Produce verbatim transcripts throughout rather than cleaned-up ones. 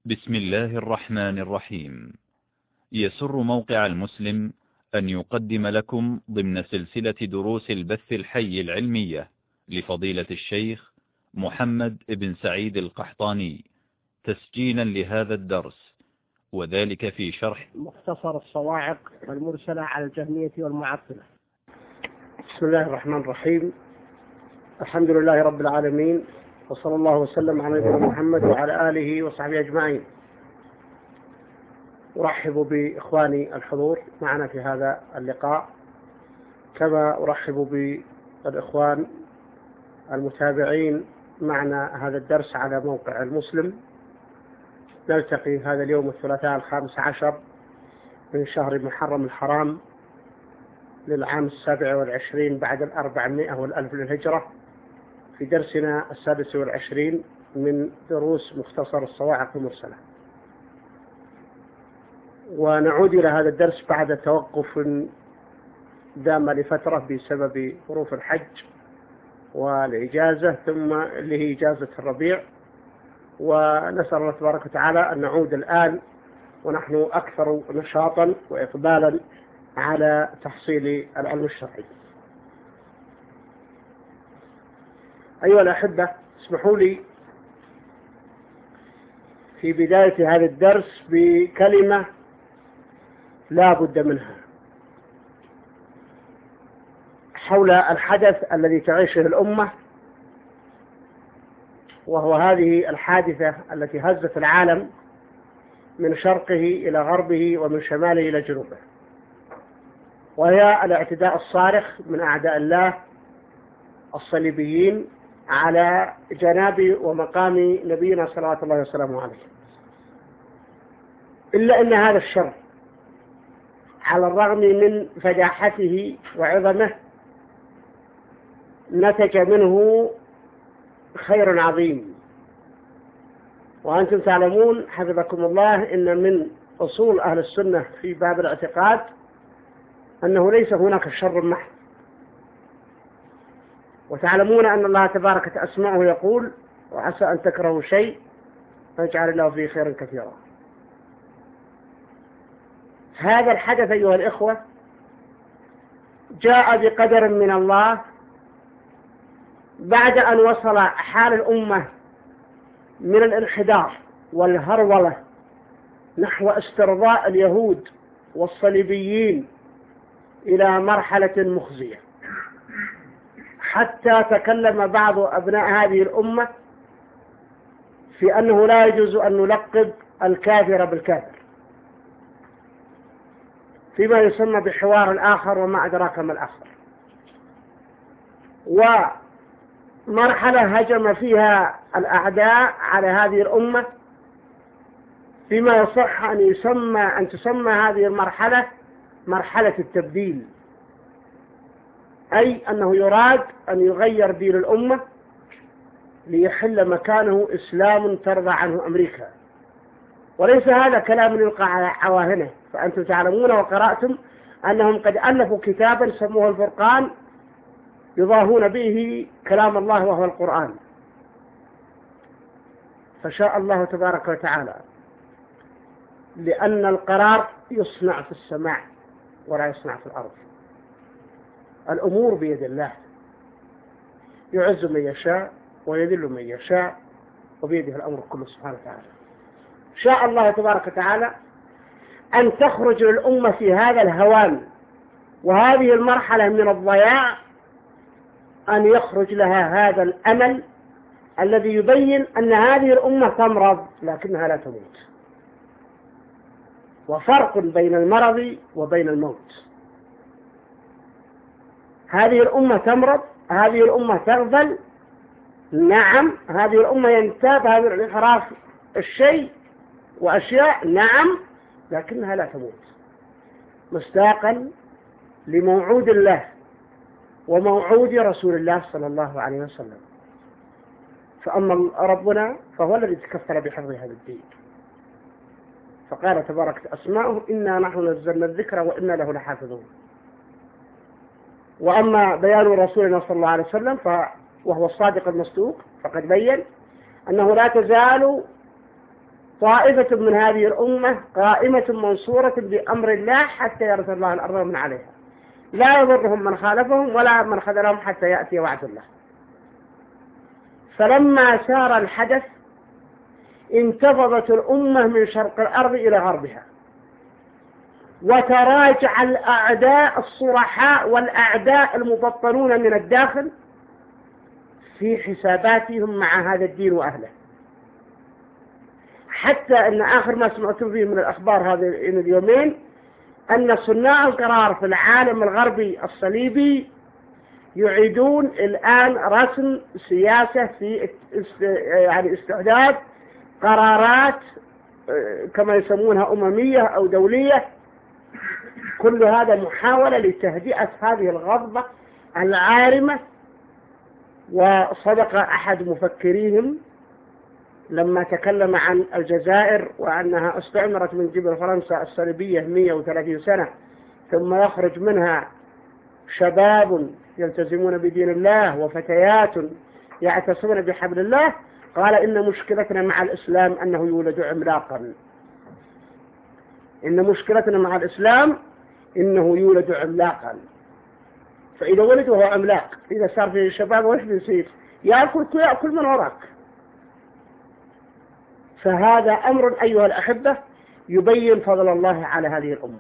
بسم الله الرحمن الرحيم. يسر موقع المسلم أن يقدم لكم ضمن سلسلة دروس البث الحي العلمية لفضيلة الشيخ محمد بن سعيد القحطاني تسجيلا لهذا الدرس، وذلك في شرح مختصر الصواعق المرسلة على الجهمية والمعطلة. بسم الله الرحمن الرحيم. الحمد لله رب العالمين، وصلى الله وسلم على نبينا محمد وعلى آله وصحبه أجمعين. أرحب بإخواني الحضور معنا في هذا اللقاء، كما أرحب بالإخوان المتابعين معنا هذا الدرس على موقع المسلم. نلتقي هذا اليوم الثلاثاء الخامس عشر من شهر محرم الحرام للعام السابع والعشرين بعد الأربعمائة والألف للهجرة، في درسنا السادس والعشرين من دروس مختصر الصواعق المرسلة. ونعود إلى هذا الدرس بعد توقف دام لفترة بسبب ظروف الحج والإجازة، ثم اللي هي إجازة الربيع، ونسأل الله تبارك وتعالى أن نعود الآن ونحن أكثر نشاطا وإقبالا على تحصيل العلم الشرعي. أيها الأحبة، اسمحوا لي في بداية هذا الدرس بكلمة لا بد منها حول الحدث الذي تعيشه الأمة، وهو هذه الحادثة التي هزت العالم من شرقه إلى غربه ومن شماله إلى جنوبه، وهي الاعتداء الصارخ من أعداء الله الصليبيين على جناب ومقام نبينا صلوات الله وسلامه عليه. إلا أن هذا الشر على الرغم من فجاحته وعظمه نتج منه خير عظيم. وأنتم تعلمون حفظكم الله إن من أصول أهل السنة في باب الاعتقاد أنه ليس هناك شر محض، وتعلمون أن الله تبارك اسمعه يقول: وعسى أن تكرهوا شيء فيجعل الله فيه خيرا كثيرا. هذا الحدث أيها الإخوة جاء بقدر من الله بعد أن وصل حال الأمة من الانحدار والهرولة نحو استرضاء اليهود والصليبيين إلى مرحلة مخزية، حتى تكلم بعض أبناء هذه الأمة في أنه لا يجوز أن نلقب الكافر بالكافر، فيما يسمى بحوار الآخر وما أدراك ما الآخر. ومرحلة هجم فيها الأعداء على هذه الأمة فيما يصح أن يسمى أن تسمى هذه المرحلة مرحلة التبديل، أي أنه يراد أن يغير دين الأمة ليحل مكانه إسلام ترضى عنه أمريكا. وليس هذا كلام يلقى على عواهنه، فأنتم تعلمون وقرأتم أنهم قد ألفوا كتابا سموه الفرقان يضاهون به كلام الله وهو القرآن. فشاء الله تبارك وتعالى، لأن القرار يصنع في السماء ولا يصنع في الأرض. الأمور بيد الله، يعز من يشاء ويذل من يشاء، وبيده الأمر كله سبحانه وتعالى. شاء الله تبارك وتعالى أن تخرج للأمة في هذا الهوان وهذه المرحلة من الضياع، أن يخرج لها هذا الأمل الذي يبين أن هذه الأمة تمرض لكنها لا تموت، وفرق بين المرض وبين الموت. هذه الأمة تمرض، هذه الأمة تغفل، نعم، هذه الأمة ينتاب هذا الانحراف الشيء وأشياء، نعم، لكنها لا تموت، مصداقا لموعود الله وموعود رسول الله صلى الله عليه وسلم. فأما ربنا فهو الذي تكفل بحفظ هذا الدين، فقال تبارك أسماؤه: إنا نحن نزلنا الذكر وإنا له لحافظون. وأما بيان رسولنا صلى الله عليه وسلم وهو الصادق المصدوق، فقد بين أنه لا تزال طائفة من هذه الأمة قائمة منصورة بأمر الله حتى يرث الله الأرض ومن عليها، لا يضرهم من خالفهم ولا من خذلهم حتى يأتي وعد الله. فلما سار الحدث انتفضت الأمة من شرق الأرض إلى غربها، وتراجع الأعداء الصرحاء والأعداء المبطنون من الداخل في حساباتهم مع هذا الدين وأهله، حتى أن آخر ما سمعتم فيه من الأخبار هذه اليومين أن صناع القرار في العالم الغربي الصليبي يعيدون الآن رسم سياسة في يعني استعداد قرارات كما يسمونها أممية أو دولية. كل هذا محاولة لتهدئة هذه الغضبة العارمة. وصدق أحد مفكريهم لما تكلم عن الجزائر وأنها استعمرت من قبل فرنسا الصليبية مئة وثلاثين سنة، ثم يخرج منها شباب يلتزمون بدين الله وفتيات يعتصمون بحبل الله. قال إن مشكلتنا مع الإسلام أنه يولد عملاقا، إن مشكلتنا مع الإسلام إنه يولد عملاقا. فإذا ولد وهو عملاق، إذا صار في الشباب وإيش بيصير؟ يأكل يأكل من وراك. فهذا أمر أيها الأحبة يبين فضل الله على هذه الأمة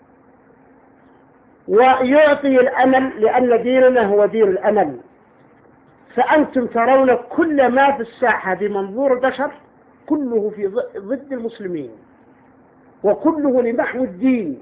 ويعطي الأمل، لأن ديننا هو دين الأمل. فأنتم ترون كل ما في الساحة بمنظور البشر كله في ضد المسلمين، وكله لمحو الدين،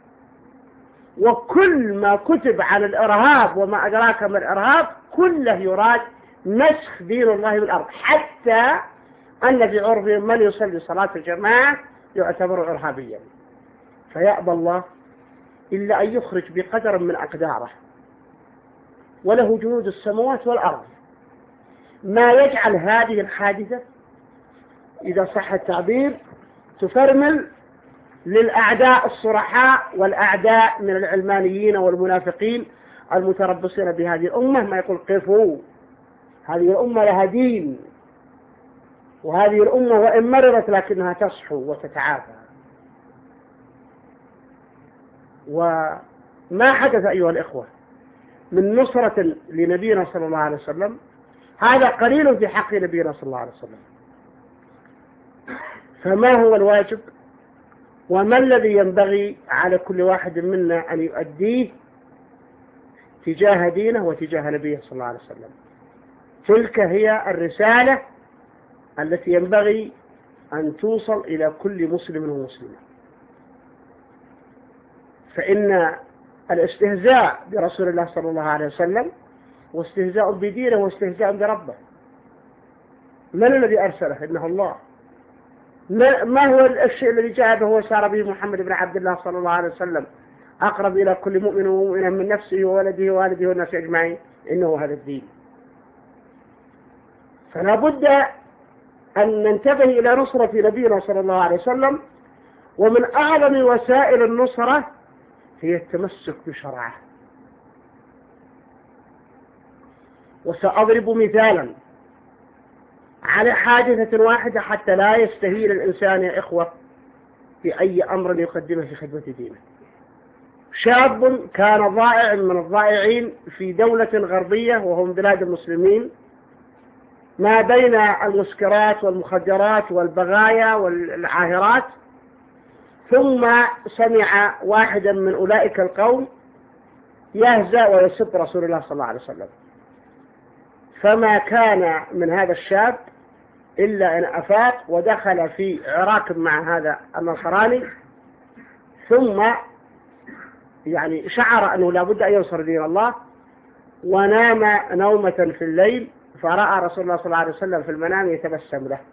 وكل ما كتب عن الإرهاب وما أدراك ما الإرهاب كله يراد نسخ دين الله من الأرض، حتى أن في عرفهم من يصلي صلاة الجماعة يعتبر إرهابيا. فيأبى الله إلا أن يخرج بقدر من أقداره، وله جنود السماوات والأرض، ما يجعل هذه الحادثة إذا صح التعبير تفرمل للأعداء الصرحاء والأعداء من العلمانيين والمنافقين المتربصين بهذه الأمة، ما يقول قفوا، هذه الأمة لها دين، وهذه الأمة وإن مررت لكنها تصحو وتتعافى. وما حدث أيها الإخوة من نصرة لنبينا صلى الله عليه وسلم هذا قليل في حق نبينا صلى الله عليه وسلم. فما هو الواجب وما الذي ينبغي على كل واحد منا أن يؤديه تجاه دينه وتجاه نبيه صلى الله عليه وسلم؟ تلك هي الرسالة التي ينبغي أن توصل إلى كل مسلم ومسلمة. فإن الاستهزاء برسول الله صلى الله عليه وسلم واستهزاء بدينه واستهزاء بربه. من الذي أرسله؟ إنه الله. ما هو الشيء الذي جاء به وسار به محمد بن عبد الله صلى الله عليه وسلم أقرب إلى كل مؤمن ومؤمنة من نفسه وولده ووالده والناس أجمعين؟ إنه هذا الدين. فلا بد أن ننتبه إلى نصرة نبينا صلى الله عليه وسلم، ومن أعظم وسائل النصرة هي التمسك بشرعه. وسأضرب مثالا على حادثة واحدة حتى لا يستهين الإنسان يا إخوة بأي أمر يقدمه في خدمة دينه. شاب كان ضائع من الضائعين في دولة غربية وهم بلاد المسلمين، ما بين المسكرات والمخدرات والبغايا والعاهرات، ثم سمع واحدا من أولئك القوم يهزأ ويسب رسول الله صلى الله عليه وسلم، فما كان من هذا الشاب إلا أن أفاق ودخل في عراك مع هذا النصراني، ثم يعني شعر أنه لا بد أن ينصر دين الله، ونام نومة في الليل، فرأى رسول الله صلى الله عليه وسلم في المنام يتبسم له،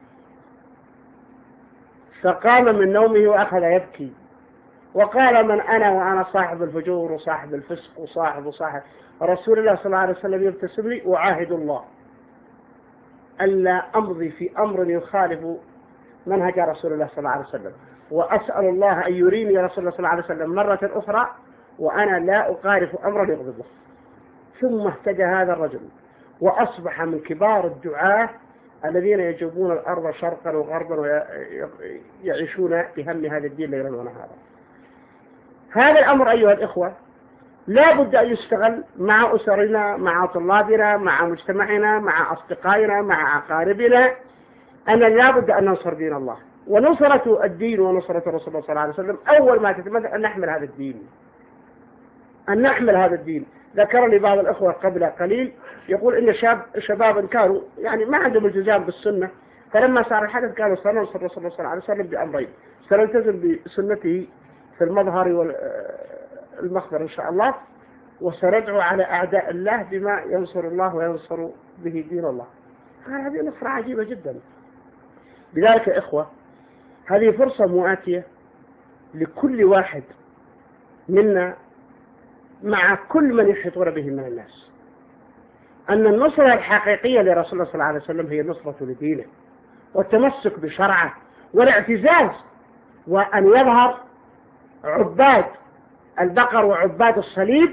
فقام من نومه وأخذ يبكي وقال: من أنا وأنا صاحب الفجور وصاحب الفسق وصاحب وصاحب رسول الله صلى الله عليه وسلم يبتسم لي، أعاهد الله ألا أمضي في أمر يخالف منهج رسول الله صلى الله عليه وسلم، وأسأل الله أن يريني رسول الله صلى الله عليه وسلم مرة أخرى وأنا لا أقارف أمرا يغضبه. ثم اهتدى هذا الرجل وأصبح من كبار الدعاة الذين يجوبون الأرض شرقا وغربا ويعيشون بهم هذا الدين ليلا ونهارا. هذا الأمر أيها الإخوة لا بد أن يستغل مع أسرنا، مع طلابنا، مع مجتمعنا، مع أصدقائنا، مع أقاربنا، أن لا بد أن ننصر دين الله. ونصرة الدين ونصرة الرسول صلى الله عليه وسلم أول ما تتمثل أن نحمل هذا الدين، أن نحمل هذا الدين. ذكر لي بعض الأخوة قبل قليل يقول إن شاب شبابا كانوا يعني ما عندهم التزام بالسنة، فلما صار الحدث قالوا سننصر الرسول صلى الله عليه وسلم بأمرين: سنلتزم بسنته في المظهر والمخبر إن شاء الله، وسندعو على أعداء الله بما ينصر الله وينصر به دين الله. هذه نصرة عجيبة جدا. بذلك يا إخوة هذه فرصة مؤاتية لكل واحد منا مع كل من يحيطون به من الناس، أن النصرة الحقيقية لرسول الله صلى الله عليه وسلم هي النصرة لدينه والتمسك بشرعه والاعتزاز، وأن يظهر عباد البقر وعباد الصليب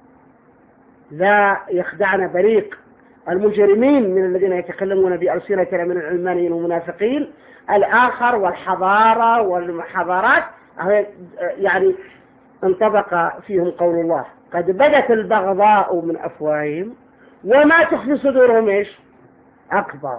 لا يخدعنا بريق المجرمين من الذين يتكلمون بألسنتنا من العلمانيين والمنافقين الآخر والحضارة والحضارات، يعني انطبق فيهم قول الله: قد بدت البغضاء من أفواههم وما تخفي صدورهم إيش أكبر.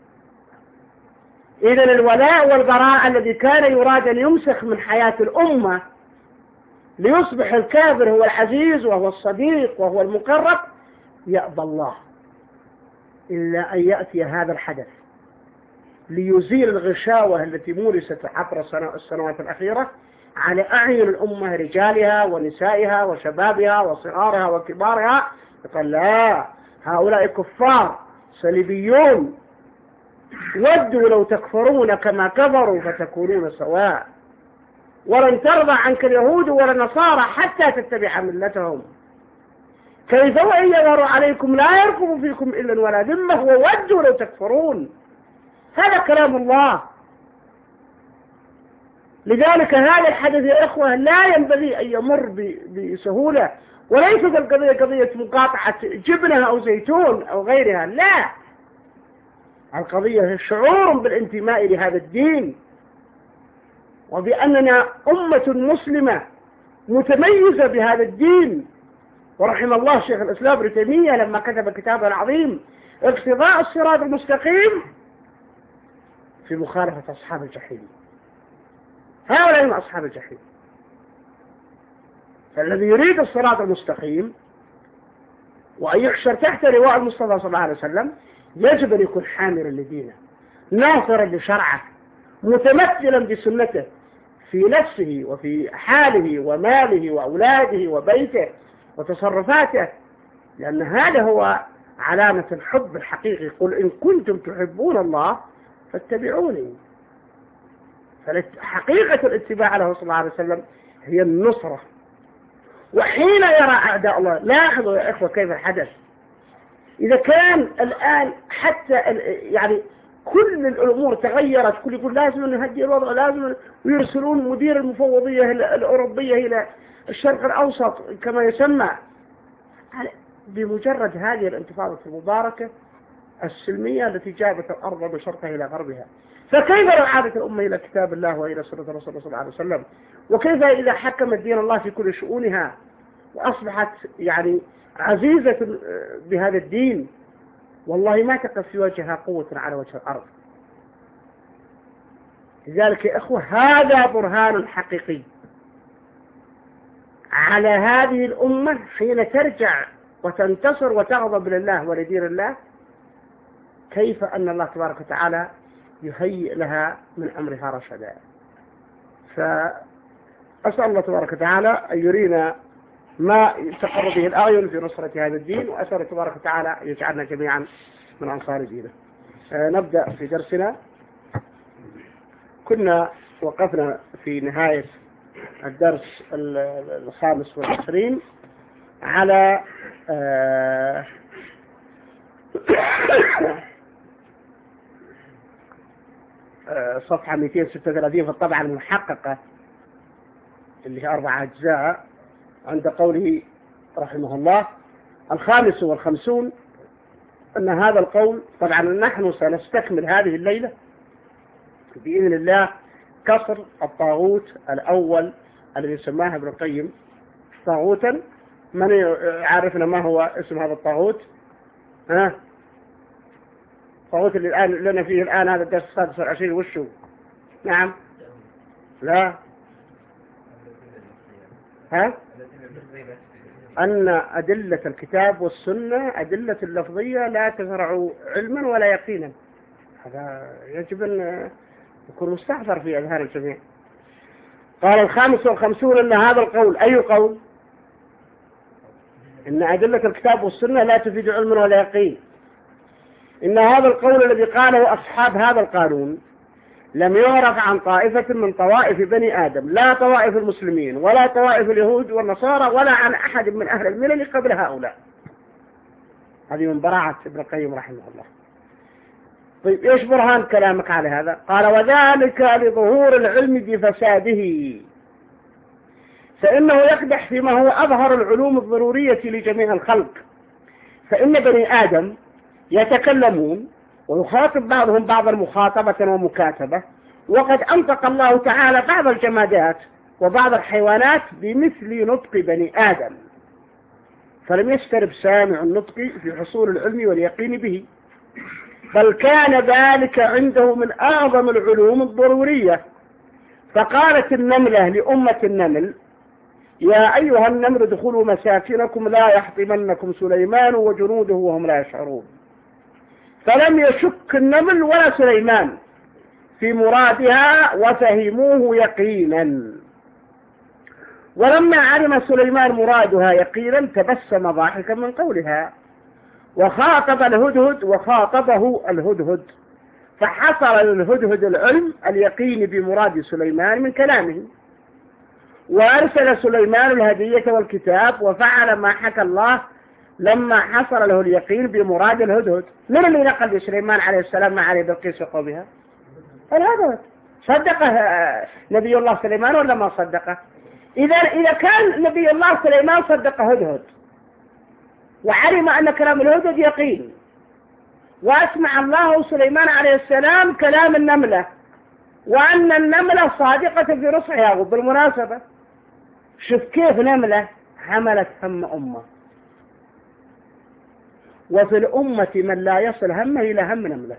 إذن الولاء والبراء الذي كان يراد أن يمسخ من حياة الأمة ليصبح الكافر هو العزيز وهو الصديق وهو المقرب، يأبى الله إلا أن يأتي هذا الحدث ليزيل الغشاوة التي مورست عبر السنوات الأخيرة على أعين الأمة، رجالها ونسائها وشبابها وصغارها وكبارها. يقول لا، هؤلاء كفار صليبيون ودوا لو تكفرون كما كفروا فتكونون سواء، ولن ترضى عنك اليهود ولا النصارى حتى تتبع ملتهم. كيف وإن يظهروا عليكم لا يرقبوا فيكم إلا ولا ذمة وودوا لو تكفرون. هذا كلام الله. لذلك هذا الحدث يا إخوة لا ينبغي أن يمر بسهولة، وليست القضية قضية مقاطعة جبنة أو زيتون أو غيرها، لا، القضية شعور بالانتماء لهذا الدين وبأننا أمة مسلمة متميزة بهذا الدين. ورحم الله شيخ الإسلام ابن تيمية لما كتب كتابه العظيم اقتضاء الصراط المستقيم في مخالفة أصحاب الجحيم. هؤلاء من أصحاب الجحيم. فالذي يريد الصراط المستقيم وأن يحشر تحت لواء المصطفى صلى الله عليه وسلم يجب أن يكون حاملا لدينه، ناصرا لشرعه، متمثلا بسنته في نفسه وفي حاله وماله وأولاده وبيته وتصرفاته، لأن هذا هو علامة الحب الحقيقي. قل إن كنتم تحبون الله فاتبعوني. فحقيقة الاتباع له صلى الله عليه وسلم هي النصرة. وحين يرى أعداء الله، لاحظوا يا إخوة كيف الحدث، إذا كان الآن حتى يعني كل الأمور تغيرت، كل يقول لازم نهدي الوضع، لازم ويرسلون مدير المفوضية الأوروبية إلى الشرق الأوسط كما يسمى، بمجرد هذه الانتفاضة المباركة السلمية التي جابت الأرض من شرقها إلى غربها. فكيف لو عادت الأمة إلى كتاب الله وإلى سنة الرسول صلى الله عليه وسلم؟ وكيف إذا حكمت دين الله في كل شؤونها وأصبحت يعني عزيزة بهذا الدين؟ والله ما تقف في وجهها قوة على وجه الأرض. لذلك يا أخوة هذا برهان حقيقي على هذه الأمة حين ترجع وتنتصر وتغضب لله ولدين الله، كيف أن الله تبارك وتعالى يهيئ لها من أمرها رشدا. فأسأل الله تبارك وتعالى أن يرينا ما تقر به الأعين في نصرة هذا الدين، وأسأل تبارك وتعالى أن يجعلنا جميعا من أنصار دينه. نبدأ في درسنا. كنا وقفنا في نهاية الدرس الخامس والعشرين على صفحة مئتين وستة وثلاثين في الطبعة المحققة اللي هي أربع أجزاء، عند قوله رحمه الله: الخامس والخمسون أن هذا القول طبعا نحن سنستكمل هذه الليلة بإذن الله كسر الطاغوت الأول الذي سماه ابن القيم طاغوتا. من يعرفنا ما هو اسم هذا الطاغوت؟ ها الطاغوت اللي الآن لنا فيه الآن هذا الدرس السادس والعشرين وشو؟ نعم لا ها أن أدلة الكتاب والسنة أدلة اللفظية لا تزرع علما ولا يقينا. هذا يجب أن يكون مستحضر في أذهان الجميع. قال الخامس والخمسون أن هذا القول أي قول؟ إن أدلة الكتاب والسنة لا تفيد علما ولا يقين. إن هذا القول الذي قاله أصحاب هذا القانون لم يعرف عن طائفة من طوائف بني آدم، لا طوائف المسلمين ولا طوائف اليهود والنصارى ولا عن أحد من أهل الملل قبل هؤلاء. هذه من براعة ابن القيم رحمه الله. طيب إيش برهان كلامك على هذا؟ قال وذلك لظهور العلم بفساده، فإنه يقدح فيما هو أظهر العلوم الضرورية لجميع الخلق. فإن بني آدم يتكلمون ويخاطب بعضهم بعضا مخاطبة ومكاتبة، وقد أنطق الله تعالى بعض الجمادات وبعض الحيوانات بمثل نطق بني آدم، فلم يسترب سامع النطق في حصول العلم واليقين به، بل كان ذلك عنده من أعظم العلوم الضرورية. فقالت النملة لأمة النمل يا أيها النمل ادخلوا مساكنكم لا يحطمنكم سليمان وجنوده وهم لا يشعرون. فلم يشك النمل ولا سليمان في مرادها وفهموه يقينا. ولما علم سليمان مرادها يقينا تبسم ضاحكا من قولها، وخاطب الهدهد وخاطبه الهدهد، فحصل للهدهد العلم اليقين بمراد سليمان من كلامه. وأرسل سليمان الهدية والكتاب وفعل ما حكى الله لما حصل له اليقين بمراد الهدهد. من اللي نقل سليمان عليه السلام مع علي بلقيس وقومها؟ الهدهد. صدقه نبي الله سليمان ولا ما صدقه؟ إذا إذا كان نبي الله سليمان صدق هدهد وعلم أن كلام الهدهد يقين، وأسمع الله سليمان عليه السلام كلام النملة، وأن النملة صادقة في رصعها. وبالمناسبة شوف كيف نملة حملت هم أمة، وفي الأمة من لا يصل همه إلى هم نملة.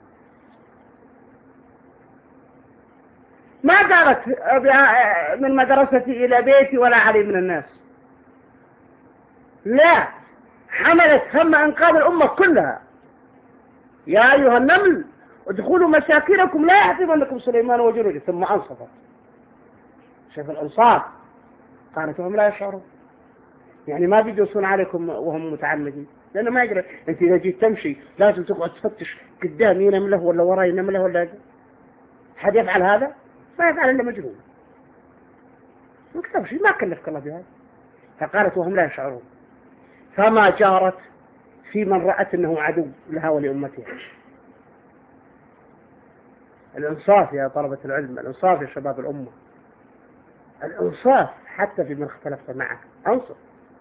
ما دارت من مدرستي إلى بيتي ولا علي من الناس، لا، حملت هم إنقاذ الأمة كلها. يا أيها النمل ادخلوا مساكنكم لا يحطمنكم سليمان وجنوده، ثم أنصفت. شوف الأنصاف، قالت وهم لا يشعرون، يعني ما بيدوسون عليكم وهم متعمدين، لأنه ما يقدر. أنت إذا جيت تمشي لازم تقعد تفتش قدامي نملة ولا وراي نملة ولا حد يفعل هذا؟ ما يفعل إلا مجنون. تمشي ما كلفك الله بهذا. فقالت وهم لا يشعرون، فما جارت في من رأت أنه عدو لها ولأمتها. الإنصاف يا طلبة العلم، الإنصاف يا شباب الأمة، الإنصاف حتى في من اختلفت معك، أنصف.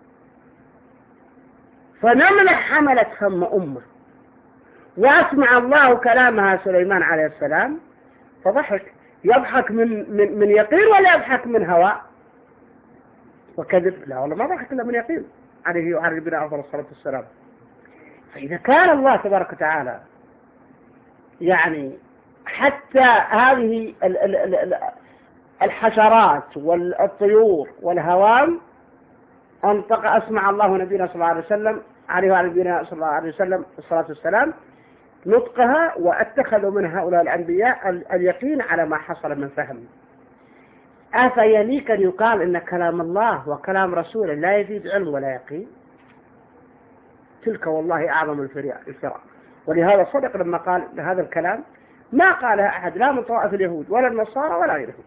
فنملة حملت هم أمة، وأسمع الله كلامها سليمان عليه السلام فضحك. يضحك من, من, من يقين ولا يضحك من هواء وكذب؟ لا والله ما ضحك إلا من يقين عليه وعلى نبينا أفضل الصلاة والسلام. فإذا كان الله تبارك وتعالى يعني حتى هذه الحشرات والطيور والهوام أنطق أسمع الله نبينا صلى الله عليه وسلم عليه وعلى نبينا صلى الله عليه وسلم الصلاة والسلام نطقها، واتخذوا من هؤلاء الأنبياء اليقين على ما حصل من فهم. أفيليك أن يقال إن كلام الله وكلام رسوله لا يفيد علم ولا يقين؟ تلك والله أعظم الفراء. ولهذا صدق لما قال هذا الكلام ما قالها أحد لا من طوائف اليهود ولا النصارى ولا غيرهم.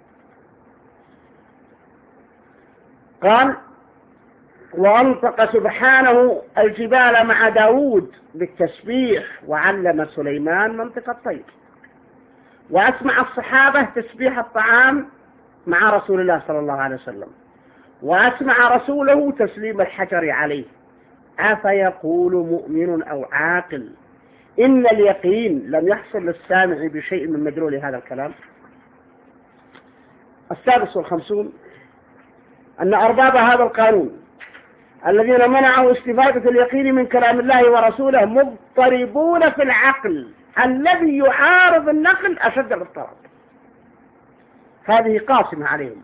قال وأنطق سبحانه الجبال مع داود بالتسبيح، وعلم سليمان منطق الطير، وأسمع الصحابة تسبيح الطعام مع رسول الله صلى الله عليه وسلم، وأسمع رسوله تسليم الحجر عليه. أفيقول مؤمن أو عاقل إن اليقين لم يحصل للسامع بشيء من مدلول هذا الكلام. السادس والخمسون أن أرباب هذا القانون الذين منعوا استفادة اليقين من كلام الله ورسوله مضطربون في العقل الذي يعارض النقل أشد الاضطراب. هذه قاسمة عليهم.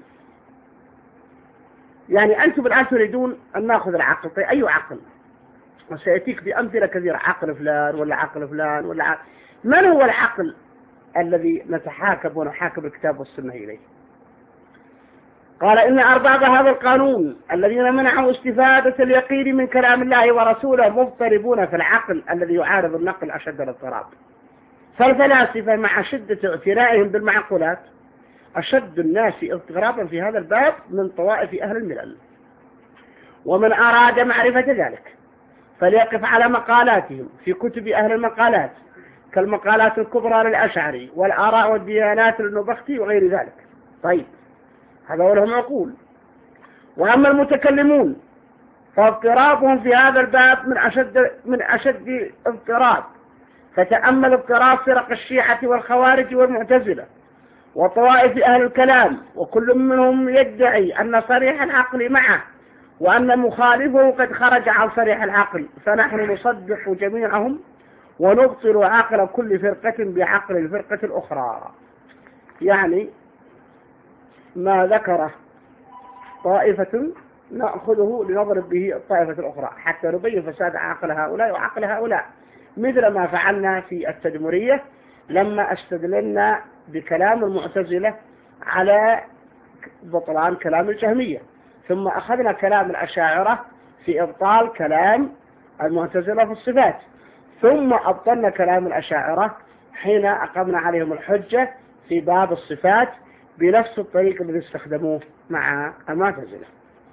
يعني أنتم الآن تريدون أن نأخذ العقل. طيب أي عقل؟ وسيأتيك بأمثلة كثيرة، عقل فلان ولا عقل فلان ولا عقل. من هو العقل الذي نتحاكم ونحاكم الكتاب والسنة إليه؟ قال إن أرباب هذا القانون الذين منعوا استفادة اليقين من كلام الله ورسوله مضطربون في العقل الذي يعارض النقل أشد الاضطراب. فالفلاسفة مع شدة اعتنائهم بالمعقولات أشد الناس اضطرابا في هذا الباب من طوائف أهل الملل. ومن أراد معرفة ذلك فليقف على مقالاتهم في كتب أهل المقالات كالمقالات الكبرى للأشعري والآراء والديانات للنبختي وغير ذلك. طيب هذا هو لهم عقول. وأما المتكلمون فاضطرابهم في هذا الباب من أشد من أشد اضطراب. فتأمل اضطراب فرق الشيعة والخوارج والمعتزلة وطوائف أهل الكلام، وكل منهم يدعي أن صريح العقل معه وأن مخالفه قد خرج عن صريح العقل، فنحن نصدق جميعهم ونبطل عقل كل فرقة بعقل الفرقة الأخرى. يعني ما ذكره طائفة نأخذه لنضرب به الطائفة الأخرى حتى نبين فساد عقل هؤلاء وعقل هؤلاء، مثل ما فعلنا في التدمرية لما استدللنا بكلام المعتزلة على بطلان كلام الجهمية، ثم أخذنا كلام الأشاعرة في إبطال كلام المعتزلة في الصفات، ثم أبطلنا كلام الأشاعرة حين أقمنا عليهم الحجة في باب الصفات بنفس الطريق الذي استخدموه مع المعتزلة.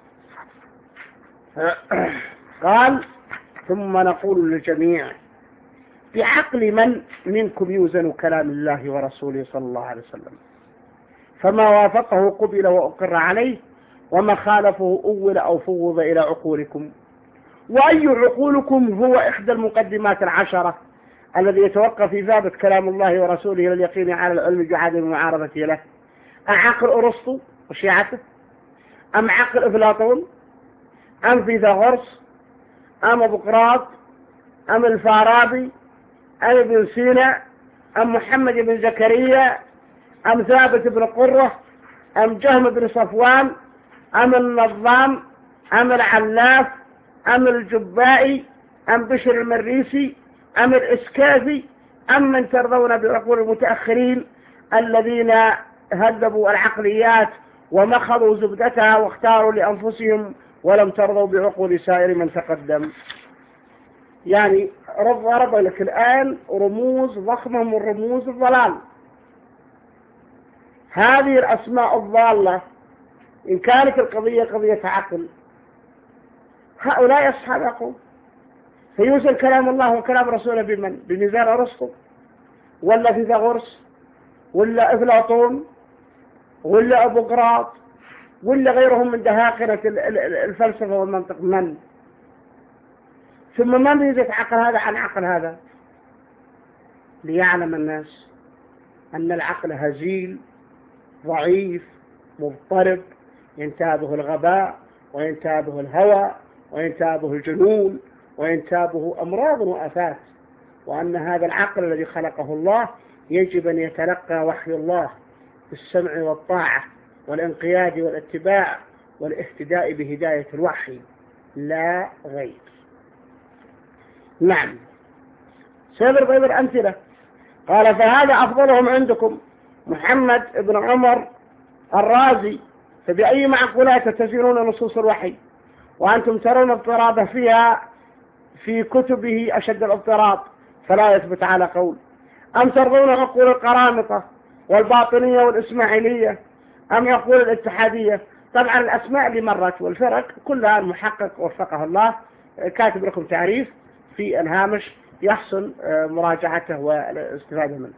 قال ثم نقول للجميع بعقل من منكم يوزن كلام الله ورسوله صلى الله عليه وسلم، فما وافقه قبل وأقر عليه وما خالفه أول أو فوض إلى عقولكم. وأي عقولكم هو إحدى المقدمات العشرة الذي يتوقف في ثابت كلام الله ورسوله لليقين على العلم بعدم المعارضة له؟ أعقل أرسطو وشيعته، أم عقل أفلاطون، أم فيثاغورس، أم بقراط، أم الفارابي، أم ابن سينا، أم محمد بن زكريا، أم ثابت بن قرة، أم جهم بن صفوان، أم النظام، أم العلاف، أم الجبائي، أم بشر المريسي، أم الإسكافي، أم من ترضون بعقول المتأخرين الذين هذبوا العقليات ومخضوا زبدتها واختاروا لأنفسهم ولم ترضوا بعقول سائر من تقدم. يعني ضرب لك الآن رموز ضخمة من رموز الضلال. هذه الأسماء الضالة إن كانت القضية قضية عقل، هؤلاء أصحاب عقول. فيوزن كلام الله وكلام رسوله بمن؟ بميزان أرسطو ولا فيثاغورس ولا أفلاطون ولا أبو قراط ولا غيرهم من دهاقنة الفلسفة والمنطق؟ من؟ ثم ما ميزة عقل هذا عن عقل هذا؟ ليعلم الناس أن العقل هزيل ضعيف مضطرب، ينتابه الغباء وينتابه الهوى وينتابه الجنون وينتابه أمراض وآفات، وأن هذا العقل الذي خلقه الله يجب أن يتلقى وحي الله بالسمع والطاعة والانقياد والاتباع والاهتداء بهداية الوحي لا غير. نعم، سيضرب غير أمثلة. قال فهذا أفضلهم عندكم محمد بن عمر الرازي، فبأي معقولات تزينون نصوص الوحي وأنتم ترون اضطرابه فيها في كتبه أشد الاضطراب فلا يثبت على قول؟ أم ترضون عقول القرامطة والباطنية والإسماعيلية أم يقول الاتحادية؟ طبعا الأسماء اللي مرت والفرق كلها المحقق وفقه الله كاتب لكم تعريف في الهامش يحسن مراجعته والاستفادة منه.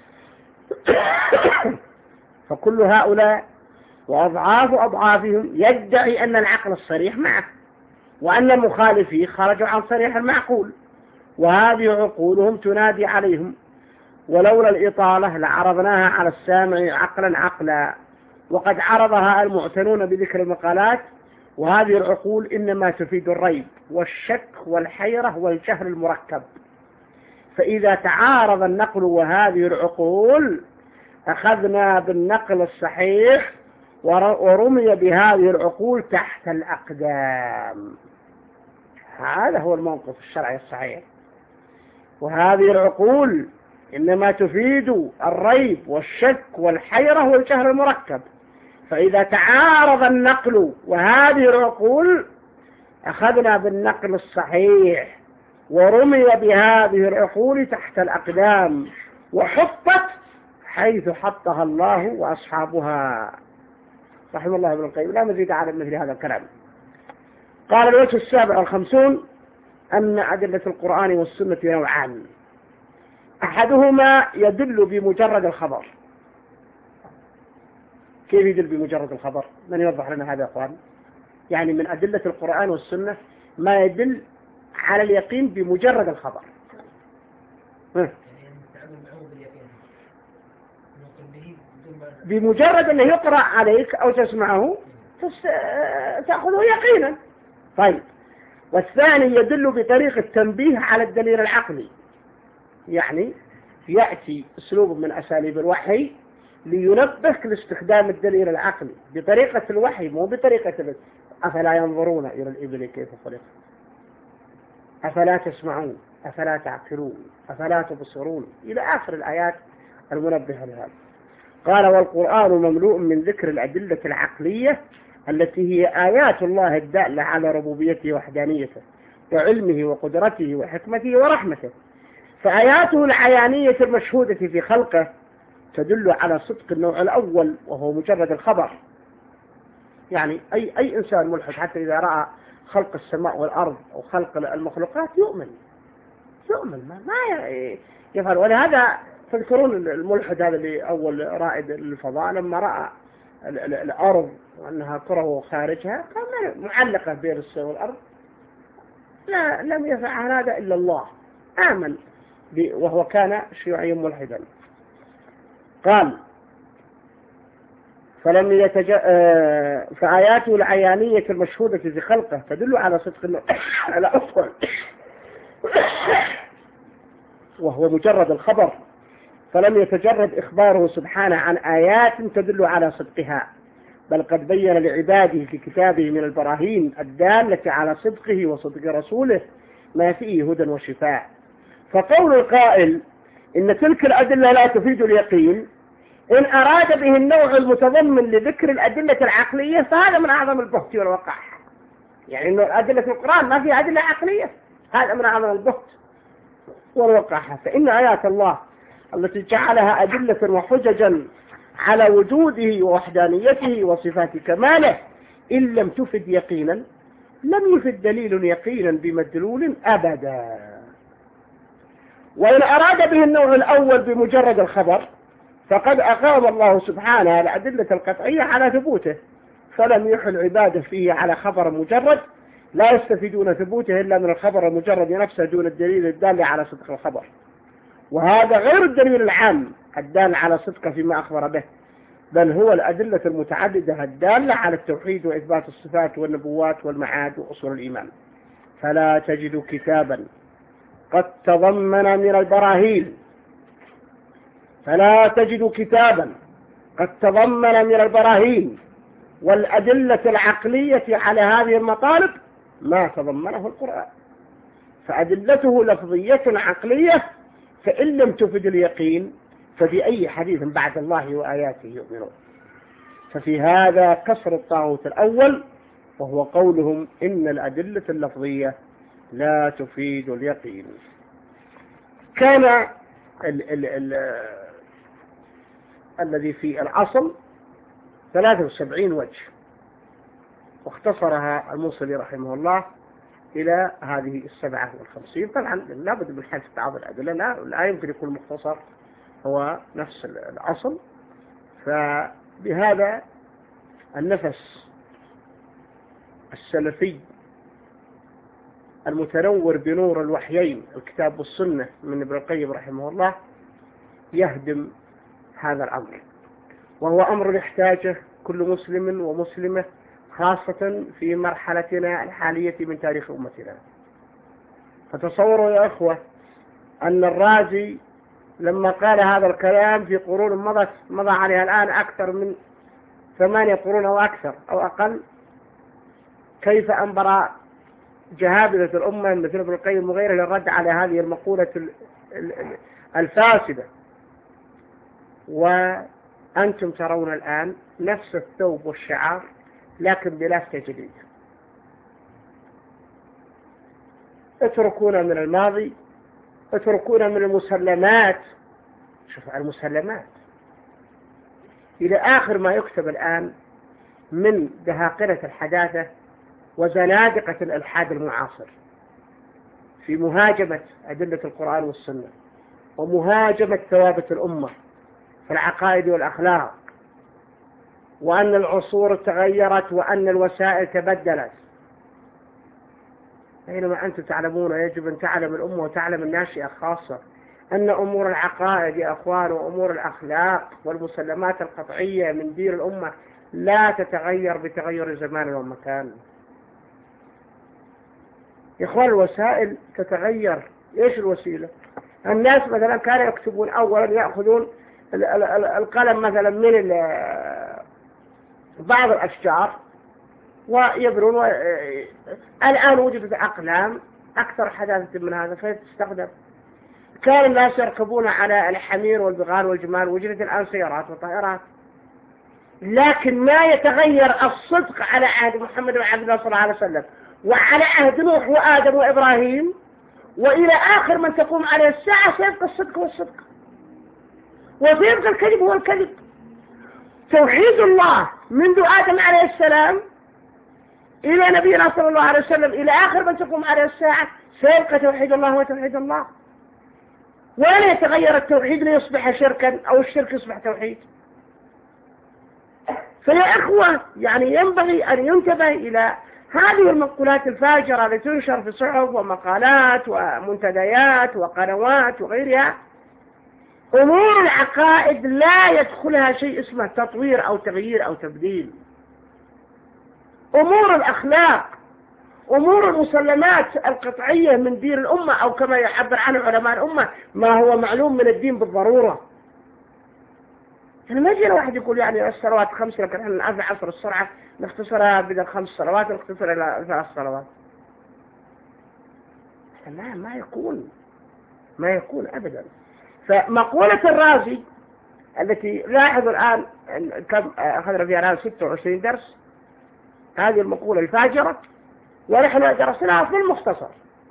فكل هؤلاء وأضعاف أضعافهم يدعي أن العقل الصريح معه وأن مخالفيه خرجوا عن صريح المعقول، وهذه عقولهم تنادي عليهم، ولولا الإطالة لعرضناها على السامع عقلا عقلا، وقد عرضها المعتنون بذكر المقالات. وهذه العقول إنما تفيد الريب والشك والحيرة والجهل المركب، فإذا تعارض النقل وهذه العقول أخذنا بالنقل الصحيح ورمي بهذه العقول تحت الأقدام. هذا هو الموقف الشرعي الصحيح. وهذه العقول إنما تفيد الريب والشك والحيرة والجهل المركب، فإذا تعارض النقل وهذه العقول أخذنا بالنقل الصحيح ورمي بهذه العقول تحت الأقدام، وحطت حيث حطها الله وأصحابها. رحمه الله ابن القيم. لا مزيد على مثل هذا الكلام. قال الوجه السابع والخمسون أن أدلة القرآن والسنة نوعان، أحدهما يدل بمجرد الخبر. كيف يدل بمجرد الخبر؟ من يوضح لنا هذا يا أخوان؟ يعني من أدلة القرآن والسنة ما يدل على اليقين بمجرد الخبر. بمجرد أنه يقرأ عليك أو تسمعه تأخذه يقينا. طيب، والثاني يدل بطريقة التنبيه على الدليل العقلي، يعني يأتي أسلوب من أساليب الوحي لينبهك لاستخدام الدليل العقلي بطريقة الوحي، مو بطريقة أفلا ينظرون إلى الإبل كيف خلقت، أفلا تسمعون، أفلا تعقلون، أفلا تبصرون، إلى آخر الآيات المنبهة لهذا. قال والقرآن مملوء من ذكر الأدلة العقلية التي هي آيات الله الدالة على ربوبيته وحدانيته وعلمه وقدرته وحكمته ورحمته. فآياته العيانية المشهودة في خلقه تدل على صدق النوع الأول وهو مجرد الخبر. يعني أي أي إنسان ملحد حتى إذا رأى خلق السماء والأرض أو خلق المخلوقات يؤمن يؤمن ما, ما يفعل. ولهذا تذكرون الملحد هذا اللي أول رائد للفضاء لما رأى الأرض وأنها كرة خارجها كان معلقة بين السماء والأرض، لا لم يفعل هذا إلا الله، آمن وهو كان شيوعيا ملحدا. قال فلم يتج... فآياته العيانية المشهودة في خلقه تدل على صدق على أفضل وهو مجرد الخبر، فلم يتجرد إخباره سبحانه عن آيات تدل على صدقها، بل قد بين لعباده في كتابه من البراهين الدالة على صدقه وصدق رسوله ما فيه هدى وشفاء. فقول القائل إن تلك الأدلة لا تفيد اليقين إن أراد به النوع المتضمن لذكر الأدلة العقلية فهذا من أعظم البهت والوقاح. يعني إنه أدلة القرآن ما فيها أدلة عقلية، هذا من أعظم البهت والوقاحة. فإن آيات الله التي جعلها أدلة وحججا على وجوده ووحدانيته وصفات كماله إن لم تفد يقينا لم يفد دليل يقينا بمدلول أبدا. وإن أراد به النوع الأول بمجرد الخبر فقد أقام الله سبحانه الأدلة القطعية على ثبوته، فلم يحل عباده فيه على خبر مجرد لا يستفيدون ثبوته إلا من الخبر المجرد نفسه دون الدليل الدال على صدق الخبر، وهذا غير الدليل العام الدال على صدقه فيما أخبر به، بل هو الأدلة المتعددة الدالة على التوحيد وإثبات الصفات والنبوات والمعاد وأصول الإيمان. فلا تجد كتابا قد تضمن من البراهين فلا تجد كتابا قد تضمن من البراهين والأدلة العقلية على هذه المطالب ما تضمنه القرآن، فأدلته لفظية عقلية، فإن لم تفد اليقين فبأي حديث بعد الله وآياته يؤمنون. ففي هذا كسر الطاغوت الأول وهو قولهم إن الأدلة اللفظية لا تفيد اليقين. كان ال ال ال الذي في الأصل ثلاثة وسبعين وجه، واختصرها الموصلي رحمه الله إلى هذه السبعة والخمسين. طبعا لا بد من حذف بعض الأدلة، لا, لا يمكن يكون مختصر هو نفس الأصل. فبهذا النفس السلفي المتنور بنور الوحيين الكتاب والسنة من ابن القيم رحمه الله يهدم هذا الأمر، وهو أمر يحتاجه كل مسلم ومسلمة خاصة في مرحلتنا الحالية من تاريخ أمتنا. فتصوروا يا أخوة أن الرازي لما قال هذا الكلام في قرون مضت مضى عليها الآن أكثر من ثمانية قرون أو أكثر أو أقل، كيف أنبر جهابذة الأمة مثل ابن القيم وغيره للرد على هذه المقولة الفاسدة. وأنتم ترون الآن نفس الثوب والشعار لكن بلا تجديد. اتركونا من الماضي، اتركونا من المسلمات. شوف المسلمات إلى آخر ما يكتب الآن من دهاقنة الحداثة وزنادقة الإلحاد المعاصر في مهاجمة أدلة القرآن والسنة ومهاجمة ثوابت الأمة في العقائد والأخلاق، وأن العصور تغيرت وأن الوسائل تبدلت، بينما أنتم تعلمون يجب أن تعلم الأمة وتعلم الناشئة خاصة أن أمور العقائد يا أخوان وأمور الأخلاق والمسلمات القطعية من دين الأمة لا تتغير بتغير زمان ومكان. يا إخوان الوسائل تتغير. إيش الوسيلة؟ الناس مثلا كانوا يكتبون أولا يأخذون القلم مثلا من بعض الأشجار ويبرون و... الآن وجدت أقلام أكثر حداثة من هذا فتستخدم. كان الناس يركبون على الحمير والبغال والجمال، وجدت الآن سيارات وطائرات. لكن ما يتغير الصدق على عهد محمد وعبد الله صلى الله عليه وسلم وعلى عهد نوح وآدم وإبراهيم وإلى آخر من تقوم عليه الساعة سيبقى الصدق والصدق، وسيبقى الكذب هو الكذب. توحيد الله منذ آدم عليه السلام إلى نبينا صلى الله عليه وسلم إلى آخر من تقوم عليه الساعة سيبقى توحيد الله وتوحيد الله، ولا يتغير التوحيد ليصبح شركا أو الشرك يصبح توحيد. فيا إخوة يعني ينبغي أن ينتبه إلى هذه المقولات الفاجرة التي تنشر في صحف ومقالات ومنتديات وقنوات وغيرها. أمور العقائد لا يدخلها شيء اسمه تطوير أو تغيير أو تبديل. أمور الأخلاق، أمور المسلمات القطعية من دين الأمة أو كما يعبر عنه علماء الأمة ما هو معلوم من الدين بالضرورة. يعني ما يجينا واحد يقول يعني الصلوات خمس لكن احنا نعرف عصر السرعة نختصرها بدل خمس صلوات نختصر إلى ثلاث صلوات. لا ما يكون ما يكون أبدا. فمقولة الرازي التي لاحظوا الآن كم أخذنا فيها الآن ستة وعشرين درس، هذه المقولة الفاجرة ونحن درسناها في المختصر،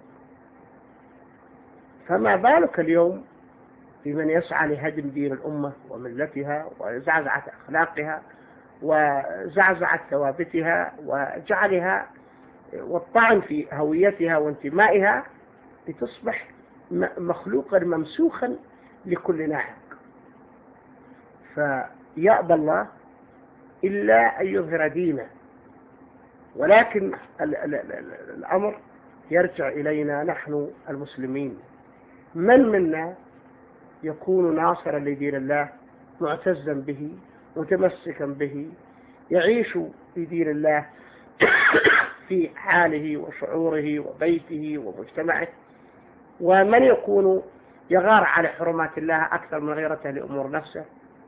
فما بالك اليوم بمن يسعى لهدم دين الأمة وملتها وزعزعة أخلاقها وزعزعة ثوابتها وجعلها والطعن في هويتها وانتمائها لتصبح مخلوقا ممسوخا لكل ناحق. فيأبى الله إلا أن يظهر دينه، ولكن الأمر يرجع إلينا نحن المسلمين. من منا يكون ناصرا لدين الله معتزا به متمسكا به يعيش في دين الله في حاله وشعوره وبيته ومجتمعه، ومن يكون يغار على حرمات الله أكثر من غيرته لأمور نفسه.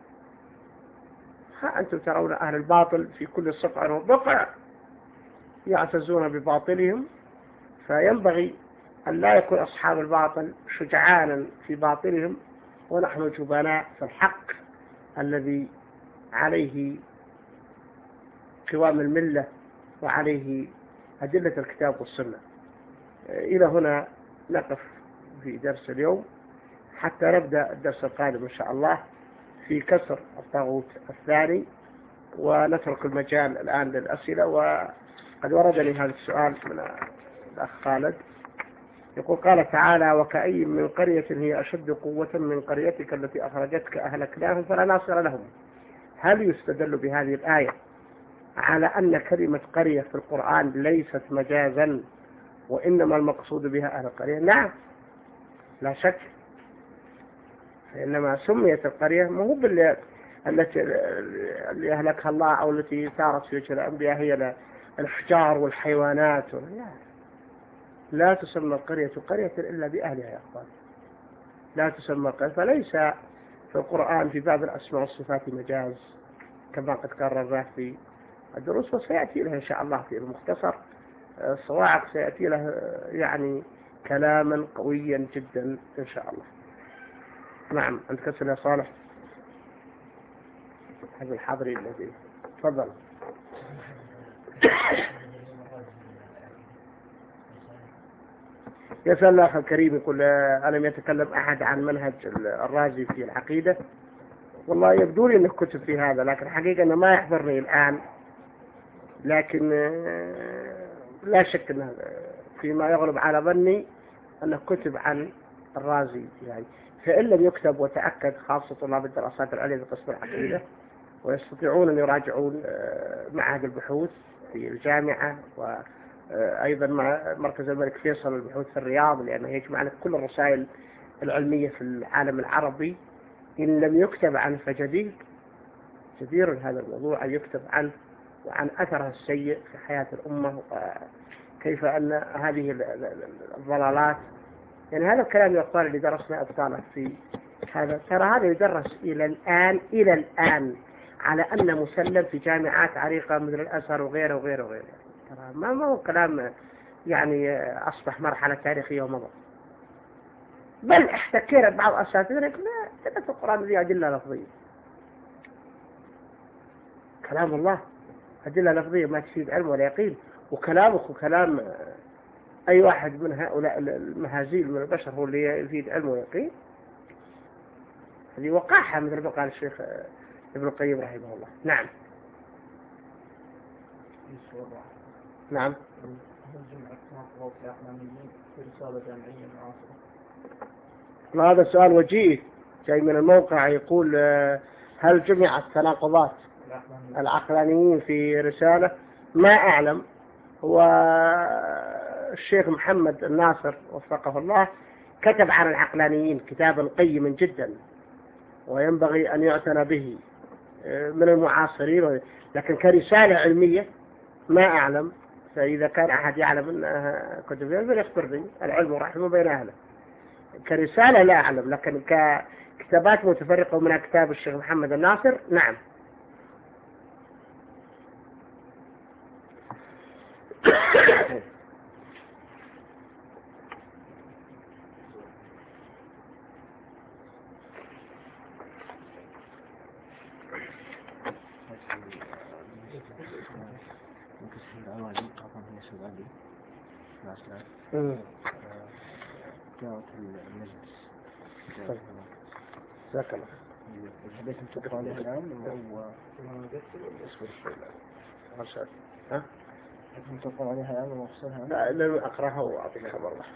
ها أنتم ترون أهل الباطل في كل صقع وبقع يعتزون بباطلهم، فينبغي أن لا يكون أصحاب الباطل شجعانا في باطلهم ونحن جبناء في الحق الذي عليه قوام الملة وعليه أدلة الكتاب والسنة. إلى هنا نقف في درس اليوم حتى نبدأ الدرس القادم إن شاء الله في كسر الطاغوت الثاني، ونترك المجال الآن للأسئلة. وقد وردني هذا السؤال من الأخ خالد يقول قال تعالى وكأي من قرية هي أشد قوة من قريتك التي أخرجتك أهلكناهم فلا ناصر لهم. هل يستدل بهذه الآية على أن كلمة قرية في القرآن ليست مجازا وإنما المقصود بها أهل القرية. نعم لا شك، إنما سميت القرية ما هو باللي التي اللي أهلكها الله أو التي ثارت في وجه الأنبياء هي الأحجار والحيوانات. لا, لا تسمى القرية قرية إلا بأهلها يا أخوان، لا تسمى قرية. فليس في القرآن في باب الأسماء والصفات مجاز كما قد قررناه في الدروس، وسيأتي له إن شاء الله في المختصر الصواعق، سيأتي له يعني كلاما قويا جدا إن شاء الله. نعم عندك أسئلة يا صالح؟ هذا الحاضرين الذي تفضل. يسأل الأخ الكريم يقول ألم يتكلم أحد عن منهج الرازي في العقيدة؟ والله يبدو لي أنه كتب في هذا، لكن حقيقة أنه ما يحضرني الآن، لكن لا شك أنه فيما يغلب على ظني أنه كتب عن الرازي يعني. فإن لم يكتب وتأكد خاصة طلاب الدراسات العليا في قسم العقيدة ويستطيعون أن يراجعون معهد البحوث في الجامعة، وأيضا مع مركز الملك فيصل البحوث في الرياض، لأنه يجمع لك كل الرسائل العلمية في العالم العربي. إن لم يكتب عنه فجديد، جدير هذا الموضوع أن يكتب عنه وعن أثره السيء في حياة الأمة، وكيف أن هذه الضلالات، يعني هذا الكلام يقال اللي درسنا أبطاله في هذا، ترى هذا يدرس إلى الآن إلى الآن على أن مسلم في جامعات عريقة مثل الأزهر وغيره وغيره وغيره. ترى ما ما هو كلام يعني أصبح مرحلة تاريخية ومضى. بل احتكينا بعض أساتذتنا يقول لا تبت القرآن ذي أدلة لفظية، كلام الله أدلة لفظية ما تفيد علم ولا يقين، وكلامك وكلام أي واحد من هؤلاء المهازيل من البشر هو اللي يفيد علم ويقين. هذه وقاحة مثل ما قال الشيخ ابن القيم رحمه الله. نعم نعم. هذا سؤال وجيه جاي من الموقع، يقول هل جمعت تناقضات العقلانيين في رسالة؟ ما أعلم. هو الشيخ محمد الناصر وفقه الله كتب عن العقلانيين كتابا قيما جدا وينبغي أن يعتنى به من المعاصرين، لكن كرسالة علمية ما أعلم. فإذا كان أحد يعلم أنها كتب فليخبرني، العلم رحمه بين أهله. كرسالة لا أعلم، لكن ككتابات متفرقة من كتاب الشيخ محمد الناصر نعم. دعوة المجلس. جزاك الله. حبيت أن تقرأ عليها الآن أو أرسل؟ ها؟ حبيت تقرأ عليها الآن وأفصلها؟ لا لن أقرأها وأعطيك خبر الله.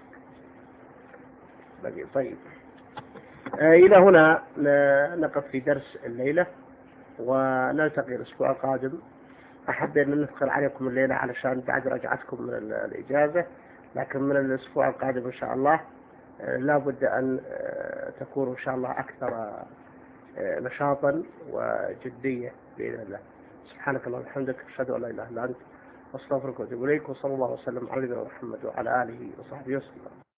بقي طيب. آه إلى هنا نقف في درس الليلة، ونلتقي الأسبوع القادم. أحب أن نذكر عليكم الليلة علشان بعد رجعتكم من الإجازة، لكن من الأسبوع القادم إن شاء الله لا بد أن تكون إن شاء الله أكثر نشاطا وجدية بإذن الله. سبحانك اللهم وبحمدك، أشهد أن لا إله إلا أنت، أستغفرك وأتوب إليك، وصلى الله وسلم على نبينا محمد وعلى آله وصحبه وسلم.